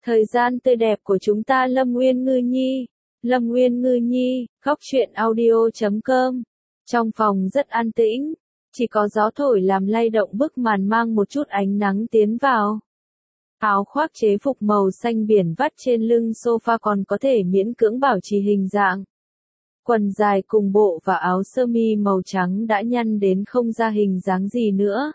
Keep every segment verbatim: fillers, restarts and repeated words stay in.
Thời gian tươi đẹp của chúng ta. Lâm Nguyên Ngư Nhi. Lâm Nguyên Ngư Nhi, góc truyện audio chấm com. Trong phòng rất an tĩnh, chỉ có gió thổi làm lay động bức màn mang một chút ánh nắng tiến vào. Áo khoác chế phục màu xanh biển vắt trên lưng sofa còn có thể miễn cưỡng bảo trì hình dạng. Quần dài cùng bộ và áo sơ mi màu trắng đã nhăn đến không ra hình dáng gì nữa.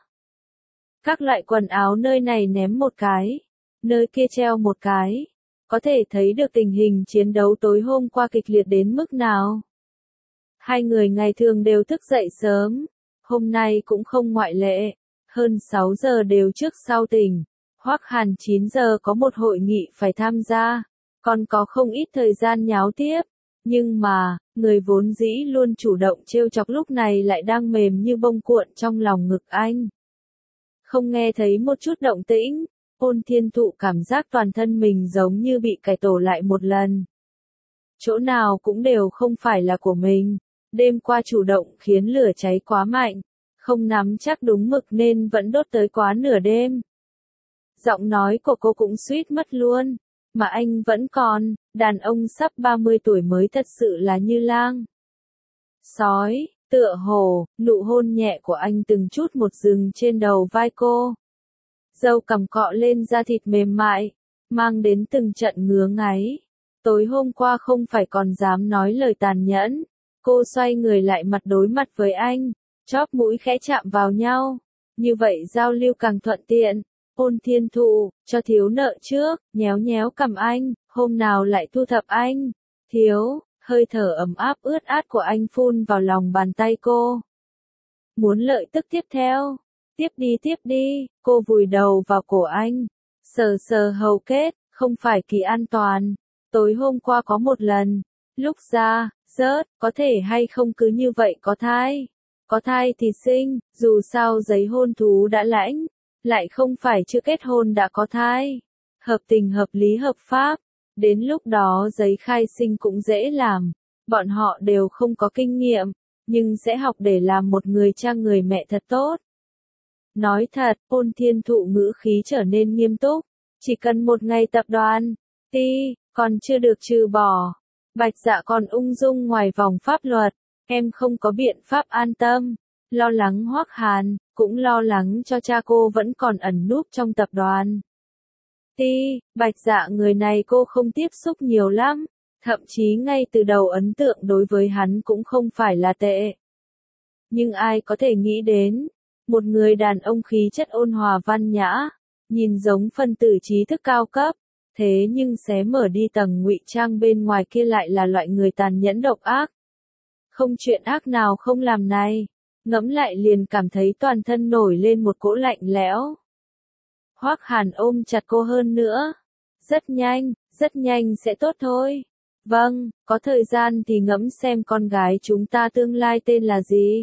Các loại quần áo nơi này ném một cái, nơi kia treo một cái. Có thể thấy được tình hình chiến đấu tối hôm qua kịch liệt đến mức nào. Hai người ngày thường đều thức dậy sớm, hôm nay cũng không ngoại lệ, hơn sáu giờ đều trước sau tỉnh. Hoắc Hàn chín giờ có một hội nghị phải tham gia, còn có không ít thời gian nháo tiếp, nhưng mà, người vốn dĩ luôn chủ động trêu chọc lúc này lại đang mềm như bông cuộn trong lòng ngực anh. Không nghe thấy một chút động tĩnh, Ôn Thiên Thụ cảm giác toàn thân mình giống như bị cải tổ lại một lần. Chỗ nào cũng đều không phải là của mình, đêm qua chủ động khiến lửa cháy quá mạnh, không nắm chắc đúng mực nên vẫn đốt tới quá nửa đêm. Giọng nói của cô cũng suýt mất luôn, mà anh vẫn còn, đàn ông sắp ba mươi tuổi mới thật sự là như lang sói, tựa hồ, nụ hôn nhẹ của anh từng chút một dừng trên đầu vai cô. Râu cằm cọ lên da thịt mềm mại, mang đến từng trận ngứa ngáy. Tối hôm qua không phải còn dám nói lời tàn nhẫn, cô xoay người lại mặt đối mặt với anh, chóp mũi khẽ chạm vào nhau, như vậy giao lưu càng thuận tiện. Ôn Thiên Thụ, cho thiếu nợ trước, nhéo nhéo cầm anh, hôm nào lại thu thập anh. Thiếu, hơi thở ấm áp ướt át của anh phun vào lòng bàn tay cô. Muốn lợi tức tiếp theo. Tiếp đi tiếp đi, cô vùi đầu vào cổ anh, sờ sờ hầu kết, không phải kỳ an toàn. Tối hôm qua có một lần, lúc ra, rớt, có thể hay không cứ như vậy có thai. Có thai thì sinh, dù sao giấy hôn thú đã lãnh, lại không phải chưa kết hôn đã có thai. Hợp tình hợp lý hợp pháp, đến lúc đó giấy khai sinh cũng dễ làm, bọn họ đều không có kinh nghiệm, nhưng sẽ học để làm một người cha người mẹ thật tốt. Nói thật, Ôn Thiên Thụ ngữ khí trở nên nghiêm túc, chỉ cần một ngày tập đoàn, ti, còn chưa được trừ bỏ. Bạch Dạ còn ung dung ngoài vòng pháp luật, em không có biện pháp an tâm, lo lắng Hoắc Hàn, cũng lo lắng cho cha cô vẫn còn ẩn núp trong tập đoàn. Ti, Bạch Dạ người này cô không tiếp xúc nhiều lắm, thậm chí ngay từ đầu ấn tượng đối với hắn cũng không phải là tệ. Nhưng ai có thể nghĩ đến, một người đàn ông khí chất ôn hòa văn nhã, nhìn giống phân tử trí thức cao cấp, thế nhưng xé mở đi tầng ngụy trang bên ngoài kia lại là loại người tàn nhẫn độc ác. Không chuyện ác nào không làm này, ngẫm lại liền cảm thấy toàn thân nổi lên một cỗ lạnh lẽo. Hoắc Hàn ôm chặt cô hơn nữa. Rất nhanh, rất nhanh sẽ tốt thôi. Vâng, có thời gian thì ngẫm xem con gái chúng ta tương lai tên là gì.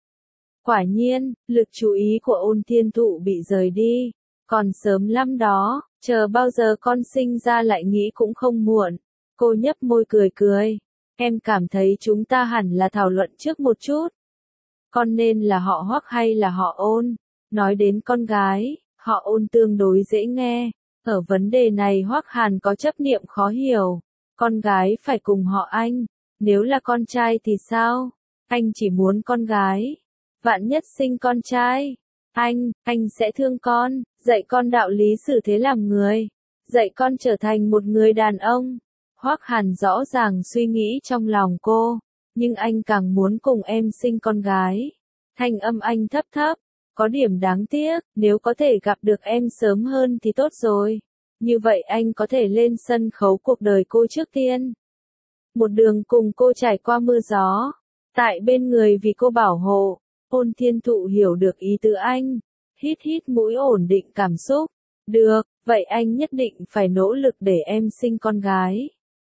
Quả nhiên, lực chú ý của Ôn Thiên Thụ bị rời đi. Còn sớm lắm đó, chờ bao giờ con sinh ra lại nghĩ cũng không muộn. Cô nhấp môi cười cười. Em cảm thấy chúng ta hẳn là thảo luận trước một chút. Con nên là họ Hoắc hay là họ Ôn? Nói đến con gái, họ Ôn tương đối dễ nghe. Ở vấn đề này Hoắc Hàn có chấp niệm khó hiểu. Con gái phải cùng họ Anh. Nếu là con trai thì sao? Anh chỉ muốn con gái. Vạn nhất sinh con trai. Anh, anh sẽ thương con, dạy con đạo lý xử thế làm người. Dạy con trở thành một người đàn ông. Hoắc Hàn rõ ràng suy nghĩ trong lòng cô. Nhưng anh càng muốn cùng em sinh con gái. Thanh âm anh thấp thấp. Có điểm đáng tiếc, nếu có thể gặp được em sớm hơn thì tốt rồi. Như vậy anh có thể lên sân khấu cuộc đời cô trước tiên. Một đường cùng cô trải qua mưa gió. Tại bên người vì cô bảo hộ. Ôn Thiên Thụ hiểu được ý tứ anh. Hít hít mũi ổn định cảm xúc. Được, vậy anh nhất định phải nỗ lực để em sinh con gái.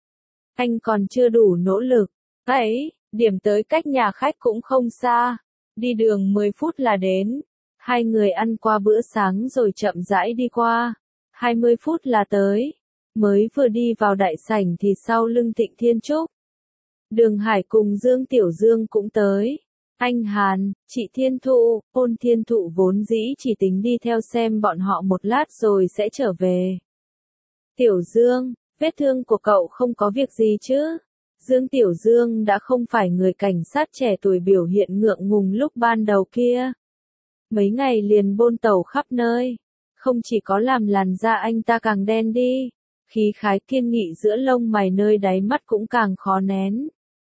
Anh còn chưa đủ nỗ lực. Ấy, điểm tới cách nhà khách cũng không xa. Đi đường mười phút là đến. Hai người ăn qua bữa sáng rồi chậm rãi đi qua. hai mươi phút là tới. Mới vừa đi vào đại sảnh thì sau lưng Thịnh Thiên Trúc. Đường Hải cùng Dương Tiểu Dương cũng tới. Anh Hàn, chị Thiên Thụ, Ôn Thiên Thụ vốn dĩ chỉ tính đi theo xem bọn họ một lát rồi sẽ trở về. Tiểu Dương, vết thương của cậu không có việc gì chứ? Dương Tiểu Dương đã không phải người cảnh sát trẻ tuổi biểu hiện ngượng ngùng lúc ban đầu kia. Mấy ngày liền bôn tẩu khắp nơi. Không chỉ có làm làn da anh ta càng đen đi, khí khái kiên nghị giữa lông mày nơi đáy mắt cũng càng khó nén.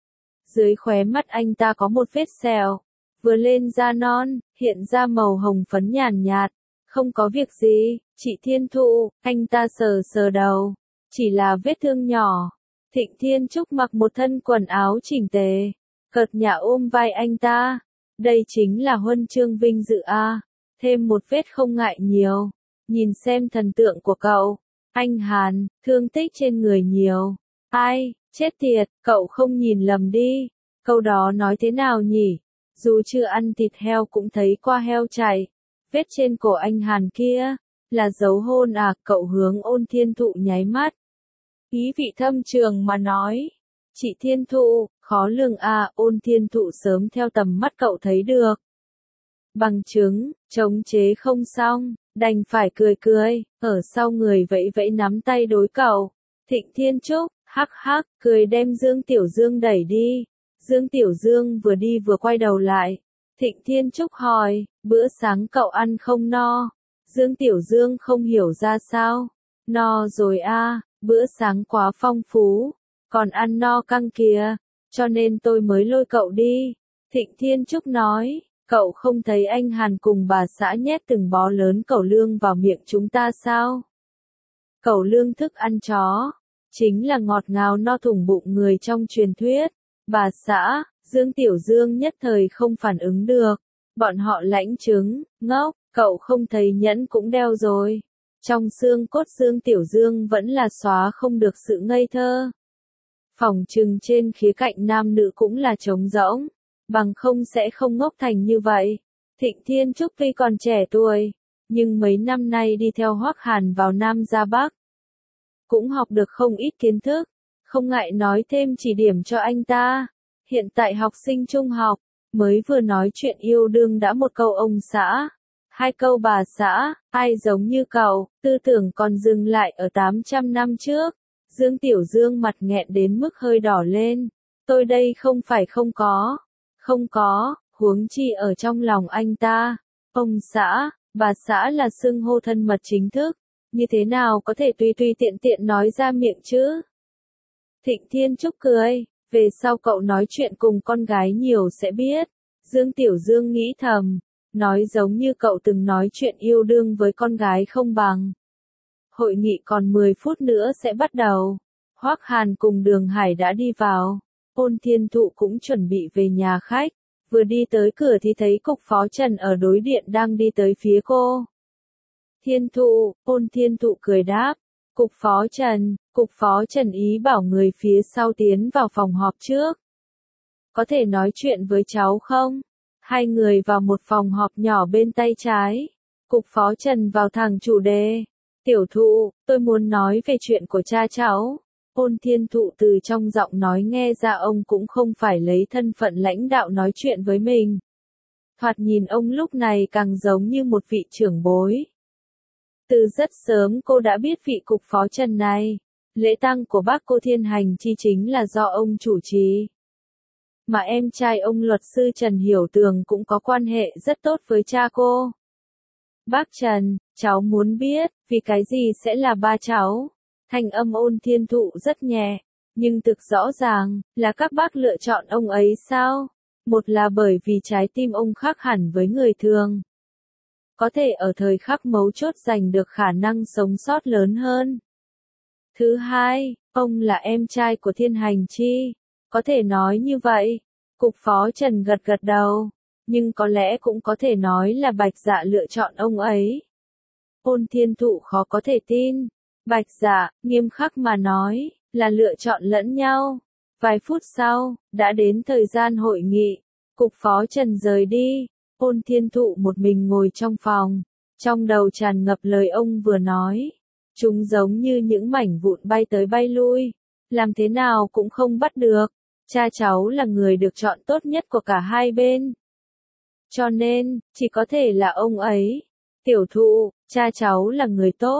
Dưới khóe mắt anh ta có một vết sẹo, vừa lên da non, hiện ra màu hồng phấn nhàn nhạt. Không có việc gì, chị Thiên Thụ, anh ta sờ sờ đầu. Chỉ là vết thương nhỏ. Thịnh Thiên Trúc mặc một thân quần áo chỉnh tề, cợt nhả ôm vai anh ta. Đây chính là huân chương vinh dự a, thêm một vết không ngại nhiều. Nhìn xem thần tượng của cậu, anh Hàn, thương tích trên người nhiều. Ai, chết tiệt, cậu không nhìn lầm đi. Câu đó nói thế nào nhỉ? Dù chưa ăn thịt heo cũng thấy qua heo chạy. Vết trên cổ anh Hàn kia, là dấu hôn à? Cậu hướng Ôn Thiên Thụ nháy mắt. Ý vị thâm trường mà nói. Chị Thiên Thụ, khó lường à? Ôn Thiên Thụ sớm theo tầm mắt cậu thấy được. Bằng chứng, chống chế không xong, đành phải cười cười, ở sau người vẫy vẫy nắm tay đối cậu. Thịnh Thiên Trúc, hắc hắc, cười đem Dương Tiểu Dương đẩy đi. Dương Tiểu Dương vừa đi vừa quay đầu lại. Thịnh Thiên Trúc hỏi, bữa sáng cậu ăn không no? Dương Tiểu Dương không hiểu ra sao. No rồi a, bữa sáng quá phong phú, còn ăn no căng kìa, cho nên tôi mới lôi cậu đi. Thịnh Thiên Trúc nói, cậu không thấy anh Hàn cùng bà xã nhét từng bó lớn cẩu lương vào miệng chúng ta sao? Cẩu lương thức ăn chó, chính là ngọt ngào no thủng bụng người trong truyền thuyết. Bà xã, Dương Tiểu Dương nhất thời không phản ứng được. Bọn họ lãnh chứng, ngốc, cậu không thấy nhẫn cũng đeo rồi. Trong xương cốt Dương Tiểu Dương vẫn là xóa không được sự ngây thơ. Phỏng chừng trên khía cạnh nam nữ cũng là trống rỗng, bằng không sẽ không ngốc thành như vậy. Thịnh Thiên Trúc tuy còn trẻ tuổi, nhưng mấy năm nay đi theo Hoắc Hàn vào Nam ra Bắc, cũng học được không ít kiến thức, không ngại nói thêm chỉ điểm cho anh ta. Hiện tại học sinh trung học, mới vừa nói chuyện yêu đương đã một câu ông xã, hai câu bà xã, ai giống như cậu, tư tưởng còn dừng lại ở tám trăm năm trước. Dương Tiểu Dương mặt nghẹn đến mức hơi đỏ lên. Tôi đây không phải không có, không có, huống chi ở trong lòng anh ta. Ông xã, bà xã là xưng hô thân mật chính thức, như thế nào có thể tùy tùy tiện tiện nói ra miệng chứ? Thịnh Thiên Trúc cười, về sau cậu nói chuyện cùng con gái nhiều sẽ biết. Dương Tiểu Dương nghĩ thầm, nói giống như cậu từng nói chuyện yêu đương với con gái không bằng. Hội nghị còn mười phút nữa sẽ bắt đầu. Hoắc Hàn cùng Đường Hải đã đi vào. Ôn Thiên Thụ cũng chuẩn bị về nhà khách. Vừa đi tới cửa thì thấy Cục Phó Trần ở đối điện đang đi tới phía cô. Thiên Thụ, Ôn Thiên Thụ cười đáp. Cục Phó Trần, Cục Phó Trần ý bảo người phía sau tiến vào phòng họp trước. Có thể nói chuyện với cháu không? Hai người vào một phòng họp nhỏ bên tay trái. Cục Phó Trần vào thẳng chủ đề. Tiểu Thụ, tôi muốn nói về chuyện của cha cháu. Ôn Thiên Thụ từ trong giọng nói nghe ra ông cũng không phải lấy thân phận lãnh đạo nói chuyện với mình. Thoạt nhìn ông lúc này càng giống như một vị trưởng bối. Từ rất sớm cô đã biết vị Cục Phó Trần này. Lễ tang của bác cô Thiên Hành Chi chính là do ông chủ trì. Mà em trai ông luật sư Trần Hiểu Tường cũng có quan hệ rất tốt với cha cô. Bác Trần, cháu muốn biết, vì cái gì sẽ là ba cháu? Thanh âm Ôn Thiên Thụ rất nhẹ, nhưng thực rõ ràng, là các bác lựa chọn ông ấy sao? Một là bởi vì trái tim ông khác hẳn với người thường. Có thể ở thời khắc mấu chốt giành được khả năng sống sót lớn hơn. Thứ hai, ông là em trai của Thiên Hành Chi. Có thể nói như vậy. Cục Phó Trần gật gật đầu. Nhưng có lẽ cũng có thể nói là Bạch Dạ lựa chọn ông ấy. Ôn Thiên Thụ khó có thể tin. Bạch Dạ, nghiêm khắc mà nói, là lựa chọn lẫn nhau. Vài phút sau, đã đến thời gian hội nghị. Cục Phó Trần rời đi. Ôn Thiên Thụ một mình ngồi trong phòng. Trong đầu tràn ngập lời ông vừa nói. Chúng giống như những mảnh vụn bay tới bay lui. Làm thế nào cũng không bắt được. Cha cháu là người được chọn tốt nhất của cả hai bên. Cho nên, chỉ có thể là ông ấy. Tiểu Thụ, cha cháu là người tốt.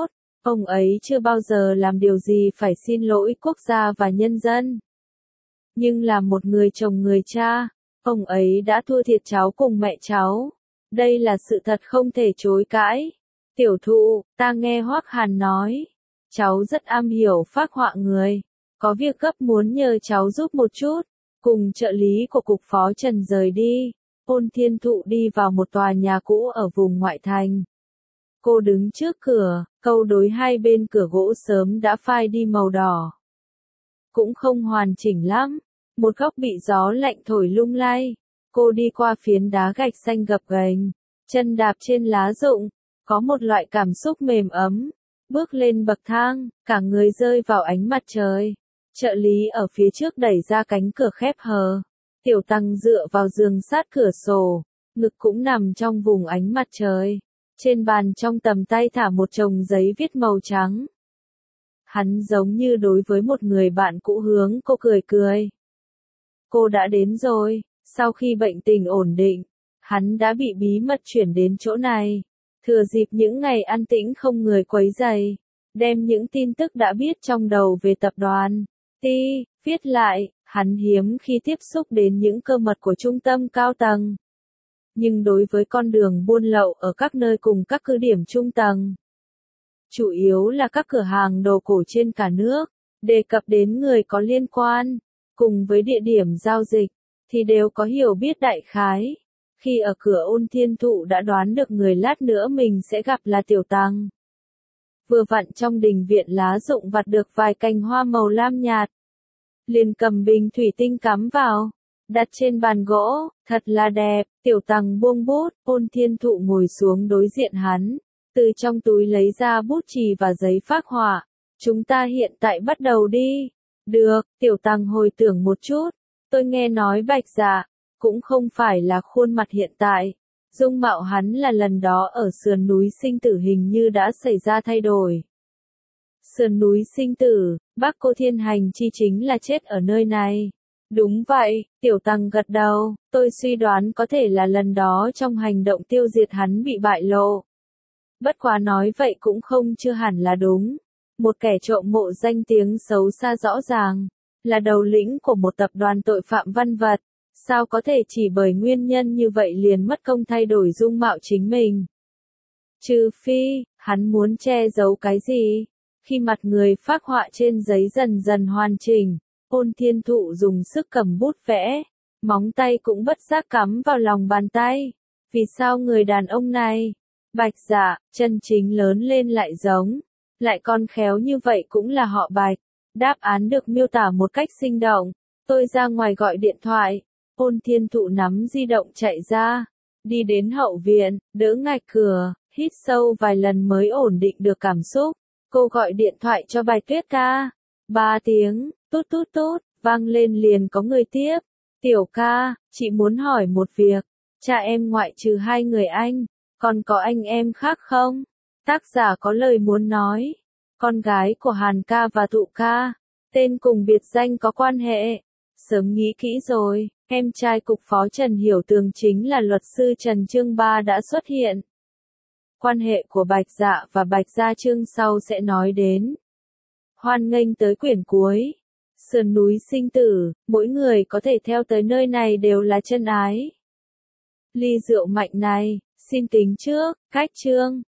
Ông ấy chưa bao giờ làm điều gì phải xin lỗi quốc gia và nhân dân. Nhưng là một người chồng người cha, ông ấy đã thua thiệt cháu cùng mẹ cháu. Đây là sự thật không thể chối cãi. Tiểu thụ, ta nghe Hoắc Hàn nói. Cháu rất am hiểu phác họa người. Có việc gấp muốn nhờ cháu giúp một chút. Cùng trợ lý của cục phó Trần rời đi. Ôn Thiên Thụ đi vào một tòa nhà cũ ở vùng ngoại thành. Cô đứng trước cửa, câu đối hai bên cửa gỗ sớm đã phai đi màu đỏ. Cũng không hoàn chỉnh lắm. Một góc bị gió lạnh thổi lung lay. Cô đi qua phiến đá gạch xanh gập ghềnh, chân đạp trên lá rụng, có một loại cảm xúc mềm ấm. Bước lên bậc thang, cả người rơi vào ánh mặt trời. Trợ lý ở phía trước đẩy ra cánh cửa khép hờ. Tiểu Tăng dựa vào giường sát cửa sổ, ngực cũng nằm trong vùng ánh mặt trời. Trên bàn trong tầm tay thả một chồng giấy viết màu trắng. Hắn giống như đối với một người bạn cũ hướng cô cười cười. Cô đã đến rồi. Sau khi bệnh tình ổn định, hắn đã bị bí mật chuyển đến chỗ này. Thừa dịp những ngày an tĩnh không người quấy rầy, đem những tin tức đã biết trong đầu về tập đoàn Ti, viết lại. Hắn hiếm khi tiếp xúc đến những cơ mật của trung tâm cao tầng. Nhưng đối với con đường buôn lậu ở các nơi cùng các cứ điểm trung tầng, chủ yếu là các cửa hàng đồ cổ trên cả nước, đề cập đến người có liên quan, cùng với địa điểm giao dịch, thì đều có hiểu biết đại khái. Khi ở cửa Ôn Thiên Thụ đã đoán được người lát nữa mình sẽ gặp là Tiểu Tăng. Vừa vặn trong đình viện lá rụng vặt được vài cành hoa màu lam nhạt. Liền cầm bình thủy tinh cắm vào, đặt trên bàn gỗ, thật là đẹp. Tiểu Tăng buông bút, Ôn Thiên Thụ ngồi xuống đối diện hắn, từ trong túi lấy ra bút chì và giấy phác họa. Chúng ta hiện tại bắt đầu đi. Được, Tiểu Tăng hồi tưởng một chút. Tôi nghe nói Bạch Dạ, cũng không phải là khuôn mặt hiện tại. Dung mạo hắn là lần đó ở sườn núi sinh tử hình như đã xảy ra thay đổi. Sườn núi sinh tử, Bắc Cô Thiên Hành chi chính là chết ở nơi này. Đúng vậy, Tiểu Tăng gật đầu, tôi suy đoán có thể là lần đó trong hành động tiêu diệt hắn bị bại lộ. Bất quá nói vậy cũng không chưa hẳn là đúng. Một kẻ trộm mộ danh tiếng xấu xa rõ ràng, là đầu lĩnh của một tập đoàn tội phạm văn vật. Sao có thể chỉ bởi nguyên nhân như vậy liền mất công thay đổi dung mạo chính mình? Trừ phi, hắn muốn che giấu cái gì? Khi mặt người phác họa trên giấy dần dần hoàn chỉnh, Ôn Thiên Thụ dùng sức cầm bút vẽ, móng tay cũng bất giác cắm vào lòng bàn tay. Vì sao người đàn ông này, Bạch Dạ, chân chính lớn lên lại giống, lại còn khéo như vậy cũng là họ Bạch? Đáp án được miêu tả một cách sinh động. Tôi ra ngoài gọi điện thoại. Ôn Thiên Thụ nắm di động chạy ra, đi đến hậu viện, đỡ ngạch cửa, hít sâu vài lần mới ổn định được cảm xúc. Cô gọi điện thoại cho Bạch Tuyết ca. Ba tiếng, tút tút tút, vang lên liền có người tiếp. Tiểu ca, chị muốn hỏi một việc. Cha em ngoại trừ hai người anh, còn có anh em khác không? Tác giả có lời muốn nói. Con gái của Hàn ca và Thụ ca, tên cùng biệt danh có quan hệ. Sớm nghĩ kỹ rồi, em trai cục phó Trần Hiểu Tường chính là luật sư Trần Chương Ba đã xuất hiện. Quan hệ của Bạch Dạ và Bạch Gia chương sau sẽ nói đến. Hoan nghênh tới quyển cuối. Sườn núi sinh tử, mỗi người có thể theo tới nơi này đều là chân ái. Ly rượu mạnh này, xin tính trước, cách chương.